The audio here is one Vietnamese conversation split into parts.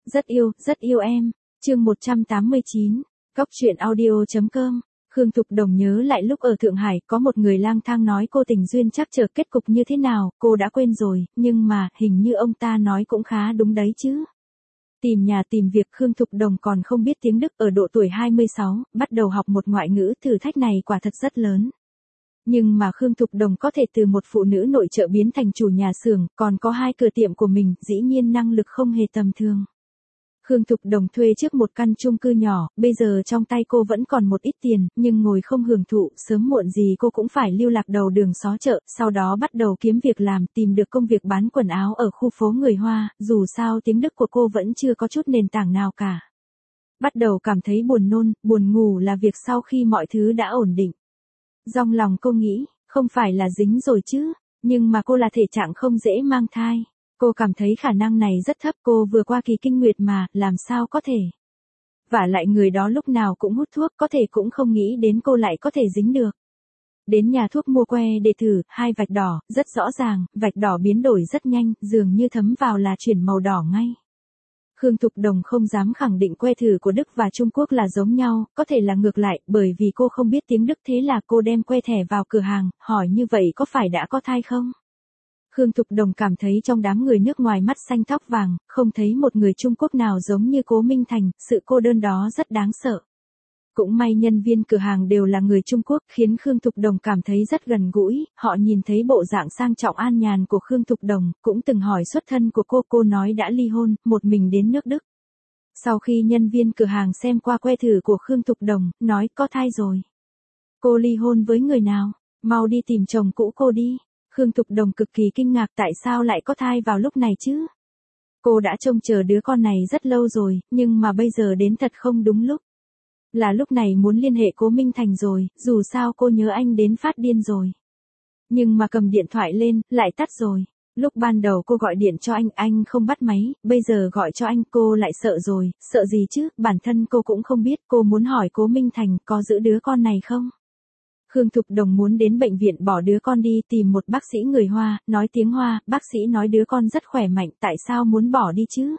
Rất yêu em. Chương 189. Cóc truyện audio.com. Khương Thục Đồng nhớ lại lúc ở Thượng Hải có một người lang thang nói cô tình duyên chắc chờ kết cục như thế nào, cô đã quên rồi, nhưng mà hình như ông ta nói cũng khá đúng đấy chứ. Tìm nhà tìm việc Khương Thục Đồng còn không biết tiếng Đức ở độ tuổi 26, bắt đầu học một ngoại ngữ, thử thách này quả thật rất lớn. Nhưng mà Khương Thục Đồng có thể từ một phụ nữ nội trợ biến thành chủ nhà xưởng, còn có 2 cửa tiệm của mình, dĩ nhiên năng lực không hề tầm thường. Khương Thục Đồng thuê trước một căn chung cư nhỏ, bây giờ trong tay cô vẫn còn một ít tiền, nhưng ngồi không hưởng thụ, sớm muộn gì cô cũng phải lưu lạc đầu đường xó chợ, sau đó bắt đầu kiếm việc làm, tìm được công việc bán quần áo ở khu phố người Hoa, dù sao tiếng Đức của cô vẫn chưa có chút nền tảng nào cả. Bắt đầu cảm thấy buồn nôn, buồn ngủ là việc sau khi mọi thứ đã ổn định. Trong lòng cô nghĩ, không phải là dính rồi chứ, nhưng mà cô là thể trạng không dễ mang thai. Cô cảm thấy khả năng này rất thấp, cô vừa qua kỳ kinh nguyệt mà, làm sao có thể. Vả lại người đó lúc nào cũng hút thuốc, có thể cũng không nghĩ đến cô lại có thể dính được. Đến nhà thuốc mua que để thử, 2 vạch đỏ, rất rõ ràng, vạch đỏ biến đổi rất nhanh, dường như thấm vào là chuyển màu đỏ ngay. Khương Thục Đồng không dám khẳng định que thử của Đức và Trung Quốc là giống nhau, có thể là ngược lại, bởi vì cô không biết tiếng Đức, thế là cô đem que thẻ vào cửa hàng, hỏi như vậy có phải đã có thai không? Khương Thục Đồng cảm thấy trong đám người nước ngoài mắt xanh tóc vàng, không thấy một người Trung Quốc nào giống như Cố Minh Thành, sự cô đơn đó rất đáng sợ. Cũng may nhân viên cửa hàng đều là người Trung Quốc, khiến Khương Thục Đồng cảm thấy rất gần gũi, họ nhìn thấy bộ dạng sang trọng an nhàn của Khương Thục Đồng, cũng từng hỏi xuất thân của cô nói đã ly hôn, một mình đến nước Đức. Sau khi nhân viên cửa hàng xem qua que thử của Khương Thục Đồng, nói có thai rồi. Cô ly hôn với người nào? Mau đi tìm chồng cũ cô đi. Khương Thục Đồng cực kỳ kinh ngạc tại sao lại có thai vào lúc này chứ? Cô đã trông chờ đứa con này rất lâu rồi, nhưng mà bây giờ đến thật không đúng lúc. Là lúc này muốn liên hệ Cố Minh Thành rồi, dù sao cô nhớ anh đến phát điên rồi. Nhưng mà cầm điện thoại lên, lại tắt rồi. Lúc ban đầu cô gọi điện cho anh không bắt máy, bây giờ gọi cho anh cô lại sợ rồi, sợ gì chứ, bản thân cô cũng không biết, cô muốn hỏi Cố Minh Thành có giữ đứa con này không? Khương Thục Đồng muốn đến bệnh viện bỏ đứa con đi tìm một bác sĩ người Hoa, nói tiếng Hoa, bác sĩ nói đứa con rất khỏe mạnh, tại sao muốn bỏ đi chứ?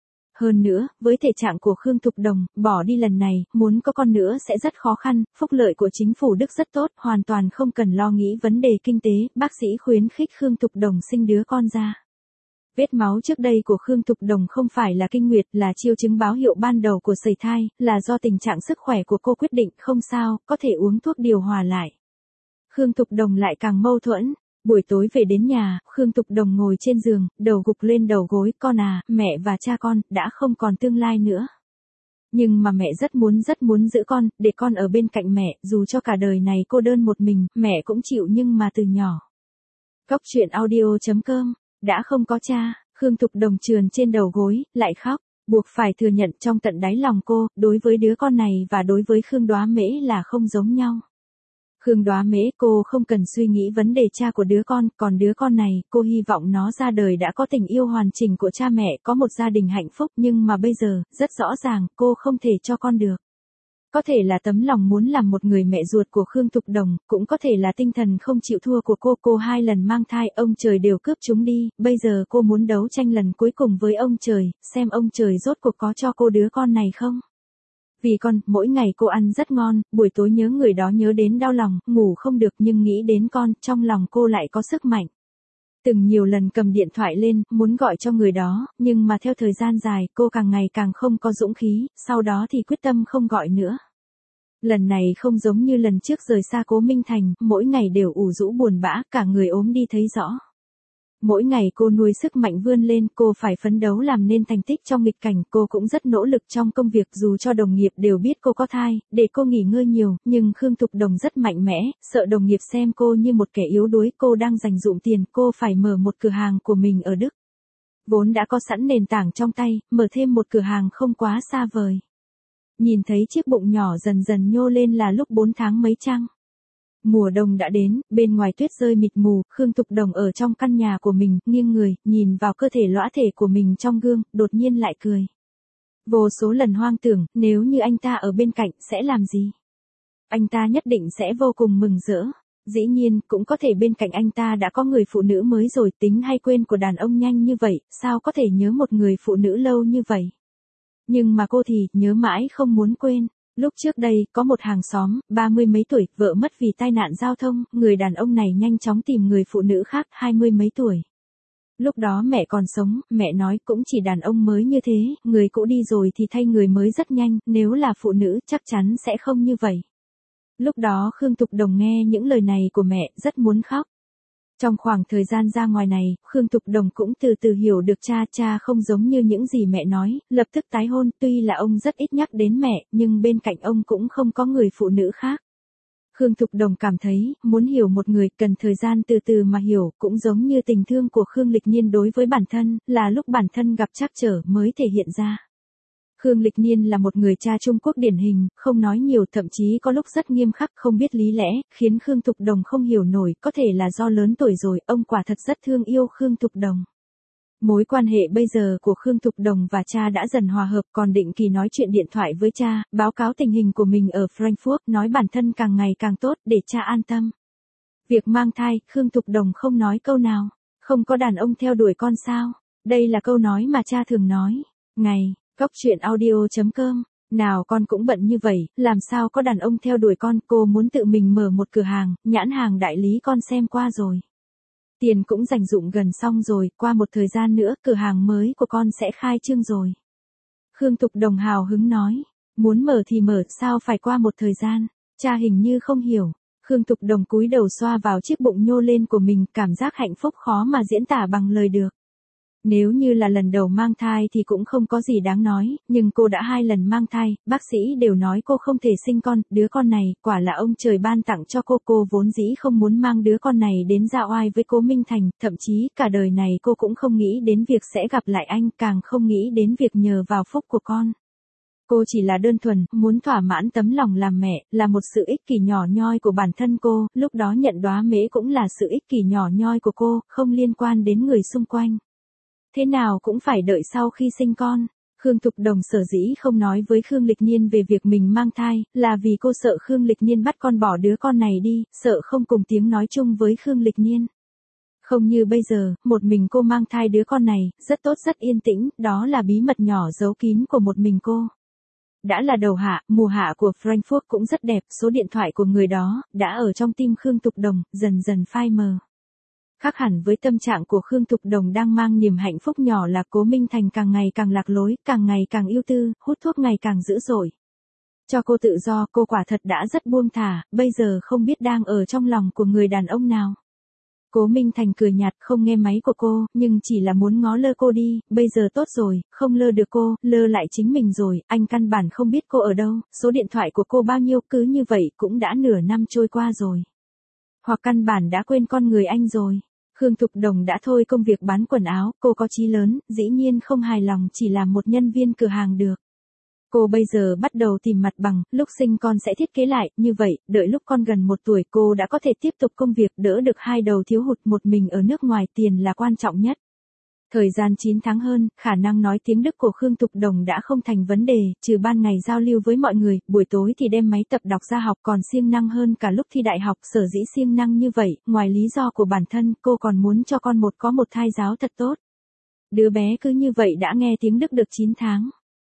Hơn nữa, với thể trạng của Khương Thục Đồng, bỏ đi lần này, muốn có con nữa sẽ rất khó khăn, phúc lợi của chính phủ Đức rất tốt, hoàn toàn không cần lo nghĩ vấn đề kinh tế, bác sĩ khuyến khích Khương Thục Đồng sinh đứa con ra. Vết máu trước đây của Khương Thục Đồng không phải là kinh nguyệt, là chiêu chứng báo hiệu ban đầu của sẩy thai, là do tình trạng sức khỏe của cô quyết định, không sao, có thể uống thuốc điều hòa lại. Khương Thục Đồng lại càng mâu thuẫn. Buổi tối về đến nhà, Khương Thục Đồng ngồi trên giường, đầu gục lên đầu gối, con à, mẹ và cha con, đã không còn tương lai nữa. Nhưng mà mẹ rất muốn giữ con, để con ở bên cạnh mẹ, dù cho cả đời này cô đơn một mình, mẹ cũng chịu nhưng mà từ nhỏ. Cóc truyện audio.com. Đã không có cha, Khương Thục Đồng trườn trên đầu gối, lại khóc, buộc phải thừa nhận trong tận đáy lòng cô, đối với đứa con này và đối với Khương Đóa Mễ là không giống nhau. Khương Đóa Mễ cô không cần suy nghĩ vấn đề cha của đứa con, còn đứa con này, cô hy vọng nó ra đời đã có tình yêu hoàn chỉnh của cha mẹ, có một gia đình hạnh phúc, nhưng mà bây giờ, rất rõ ràng, cô không thể cho con được. Có thể là tấm lòng muốn làm một người mẹ ruột của Khương Thục Đồng, cũng có thể là tinh thần không chịu thua của cô 2 lần mang thai, ông trời đều cướp chúng đi, bây giờ cô muốn đấu tranh lần cuối cùng với ông trời, xem ông trời rốt cuộc có cho cô đứa con này không. Vì con, mỗi ngày cô ăn rất ngon, buổi tối nhớ người đó nhớ đến đau lòng, ngủ không được nhưng nghĩ đến con, trong lòng cô lại có sức mạnh. Từng nhiều lần cầm điện thoại lên, muốn gọi cho người đó, nhưng mà theo thời gian dài, cô càng ngày càng không có dũng khí, sau đó thì quyết tâm không gọi nữa. Lần này không giống như lần trước rời xa Cố Minh Thành, mỗi ngày đều ủ rũ buồn bã, cả người ốm đi thấy rõ. Mỗi ngày cô nuôi sức mạnh vươn lên, cô phải phấn đấu làm nên thành tích trong nghịch cảnh, cô cũng rất nỗ lực trong công việc dù cho đồng nghiệp đều biết cô có thai, để cô nghỉ ngơi nhiều, nhưng Khương Thục Đồng rất mạnh mẽ, sợ đồng nghiệp xem cô như một kẻ yếu đuối, cô đang dành dụm tiền, cô phải mở một cửa hàng của mình ở Đức. Vốn đã có sẵn nền tảng trong tay, mở thêm một cửa hàng không quá xa vời. Nhìn thấy chiếc bụng nhỏ dần dần nhô lên là lúc 4 tháng mấy chăng. Mùa đông đã đến, bên ngoài tuyết rơi mịt mù, Khương Thục Đồng ở trong căn nhà của mình, nghiêng người, nhìn vào cơ thể lõa thể của mình trong gương, đột nhiên lại cười. Vô số lần hoang tưởng, nếu như anh ta ở bên cạnh, sẽ làm gì? Anh ta nhất định sẽ vô cùng mừng rỡ. Dĩ nhiên, cũng có thể bên cạnh anh ta đã có người phụ nữ mới rồi, tính hay quên của đàn ông nhanh như vậy, sao có thể nhớ một người phụ nữ lâu như vậy? Nhưng mà cô thì nhớ mãi không muốn quên. Lúc trước đây, có một hàng xóm, 30 mấy tuổi, vợ mất vì tai nạn giao thông, người đàn ông này nhanh chóng tìm người phụ nữ khác, 20 mấy tuổi. Lúc đó mẹ còn sống, mẹ nói cũng chỉ đàn ông mới như thế, người cũ đi rồi thì thay người mới rất nhanh, nếu là phụ nữ chắc chắn sẽ không như vậy. Lúc đó Khương Thục Đồng nghe những lời này của mẹ, rất muốn khóc. Trong khoảng thời gian ra ngoài này, Khương Thục Đồng cũng từ từ hiểu được cha không giống như những gì mẹ nói, lập tức tái hôn, tuy là ông rất ít nhắc đến mẹ, nhưng bên cạnh ông cũng không có người phụ nữ khác. Khương Thục Đồng cảm thấy, muốn hiểu một người cần thời gian từ từ mà hiểu, cũng giống như tình thương của Khương Lịch Nhiên đối với bản thân, là lúc bản thân gặp trắc trở mới thể hiện ra. Khương Lịch Nhiên là một người cha Trung Quốc điển hình, không nói nhiều, thậm chí có lúc rất nghiêm khắc, không biết lý lẽ, khiến Khương Thục Đồng không hiểu nổi, có thể là do lớn tuổi rồi, ông quả thật rất thương yêu Khương Thục Đồng. Mối quan hệ bây giờ của Khương Thục Đồng và cha đã dần hòa hợp, còn định kỳ nói chuyện điện thoại với cha, báo cáo tình hình của mình ở Frankfurt, nói bản thân càng ngày càng tốt, để cha an tâm. Việc mang thai, Khương Thục Đồng không nói câu nào. Không có đàn ông theo đuổi con sao? Đây là câu nói mà cha thường nói. Cóc truyện audio.com. Nào con cũng bận như vậy, làm sao có đàn ông theo đuổi con, cô muốn tự mình mở một cửa hàng, nhãn hàng đại lý con xem qua rồi. Tiền cũng dành dụm gần xong rồi, qua một thời gian nữa, cửa hàng mới của con sẽ khai trương rồi. Khương Thục Đồng hào hứng nói, muốn mở thì mở, sao phải qua một thời gian, cha hình như không hiểu. Khương Thục Đồng cúi đầu xoa vào chiếc bụng nhô lên của mình, cảm giác hạnh phúc khó mà diễn tả bằng lời được. Nếu như là lần đầu mang thai thì cũng không có gì đáng nói, nhưng cô đã 2 lần mang thai, bác sĩ đều nói cô không thể sinh con, đứa con này, quả là ông trời ban tặng cho cô vốn dĩ không muốn mang đứa con này đến ra oai với Cố Minh Thành, thậm chí cả đời này cô cũng không nghĩ đến việc sẽ gặp lại anh, càng không nghĩ đến việc nhờ vào phúc của con. Cô chỉ là đơn thuần, muốn thỏa mãn tấm lòng làm mẹ, là một sự ích kỷ nhỏ nhoi của bản thân cô, lúc đó nhận đóa mễ cũng là sự ích kỷ nhỏ nhoi của cô, không liên quan đến người xung quanh. Thế nào cũng phải đợi sau khi sinh con. Khương Thục Đồng sở dĩ không nói với Khương Lịch Nhiên về việc mình mang thai, là vì cô sợ Khương Lịch Nhiên bắt con bỏ đứa con này đi, sợ không cùng tiếng nói chung với Khương Lịch Nhiên. Không như bây giờ, một mình cô mang thai đứa con này, rất tốt rất yên tĩnh, đó là bí mật nhỏ giấu kín của một mình cô. Đã là đầu hạ, mùa hạ của Frankfurt cũng rất đẹp, số điện thoại của người đó, đã ở trong tim Khương Thục Đồng, dần dần phai mờ. Khác hẳn với tâm trạng của Khương Thục Đồng đang mang niềm hạnh phúc nhỏ là Cố Minh Thành càng ngày càng lạc lối, càng ngày càng ưu tư, hút thuốc ngày càng dữ dội. Cho cô tự do, cô quả thật đã rất buông thả, bây giờ không biết đang ở trong lòng của người đàn ông nào. Cố Minh Thành cười nhạt, không nghe máy của cô, nhưng chỉ là muốn ngó lơ cô đi, bây giờ tốt rồi, không lơ được cô, lơ lại chính mình rồi, anh căn bản không biết cô ở đâu, số điện thoại của cô bao nhiêu, cứ như vậy cũng đã nửa năm trôi qua rồi. Hoặc căn bản đã quên con người anh rồi. Khương Thục Đồng đã thôi công việc bán quần áo, cô có chí lớn, dĩ nhiên không hài lòng chỉ làm một nhân viên cửa hàng được. Cô bây giờ bắt đầu tìm mặt bằng, lúc sinh con sẽ thiết kế lại, như vậy, đợi lúc con gần 1 tuổi cô đã có thể tiếp tục công việc, đỡ được 2 đầu thiếu hụt, một mình ở nước ngoài, tiền là quan trọng nhất. Thời gian 9 tháng hơn, khả năng nói tiếng Đức của Khương Thục Đồng đã không thành vấn đề, trừ ban ngày giao lưu với mọi người, buổi tối thì đem máy tập đọc ra học, còn siêng năng hơn cả lúc thi đại học. Sở dĩ siêng năng như vậy, ngoài lý do của bản thân, cô còn muốn cho con có một thai giáo thật tốt. Đứa bé cứ như vậy đã nghe tiếng Đức được 9 tháng.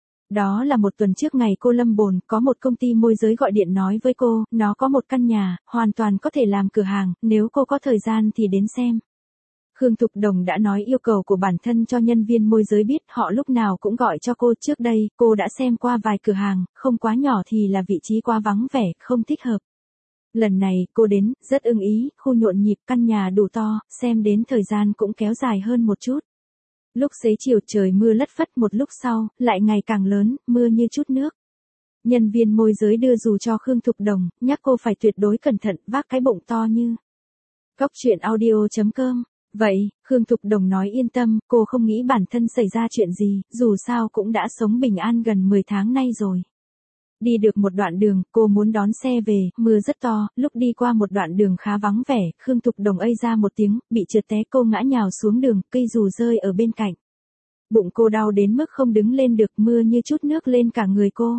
Đó là 1 tuần trước ngày cô lâm bồn, có một công ty môi giới gọi điện nói với cô, nó có một căn nhà, hoàn toàn có thể làm cửa hàng, nếu cô có thời gian thì đến xem. Khương Thục Đồng đã nói yêu cầu của bản thân cho nhân viên môi giới biết, họ lúc nào cũng gọi cho cô. Trước đây, cô đã xem qua vài cửa hàng, không quá nhỏ thì là vị trí quá vắng vẻ, không thích hợp. Lần này, cô đến, rất ưng ý, khu nhộn nhịp, căn nhà đủ to, xem đến thời gian cũng kéo dài hơn một chút. Lúc xế chiều trời mưa lất phất, một lúc sau, lại ngày càng lớn, mưa như chút nước. Nhân viên môi giới đưa dù cho Khương Thục Đồng, nhắc cô phải tuyệt đối cẩn thận, vác cái bụng to như. Cóc truyện audio.com. Vậy, Khương Thục Đồng nói yên tâm, cô không nghĩ bản thân xảy ra chuyện gì, dù sao cũng đã sống bình an gần 10 tháng nay rồi. Đi được một đoạn đường, cô muốn đón xe về, mưa rất to, lúc đi qua một đoạn đường khá vắng vẻ, Khương Thục Đồng ây ra một tiếng, bị trượt té, cô ngã nhào xuống đường, cây dù rơi ở bên cạnh. Bụng cô đau đến mức không đứng lên được, mưa như chút nước lên cả người cô.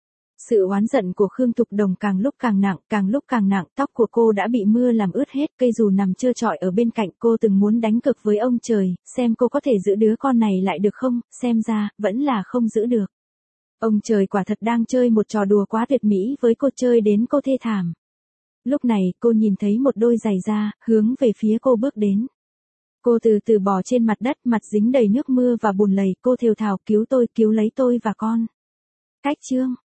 Sự oán giận của Khương Thục Đồng càng lúc càng nặng, tóc của cô đã bị mưa làm ướt hết, cây dù nằm trơ trọi ở bên cạnh, cô từng muốn đánh cược với ông trời, xem cô có thể giữ đứa con này lại được không, xem ra, vẫn là không giữ được. Ông trời quả thật đang chơi một trò đùa quá tuyệt mỹ với cô, chơi đến cô thê thảm. Lúc này, cô nhìn thấy một đôi giày da, hướng về phía cô bước đến. Cô từ từ bò trên mặt đất, mặt dính đầy nước mưa và bùn lầy, cô thều thào, cứu tôi, cứu lấy tôi và con. Cách chương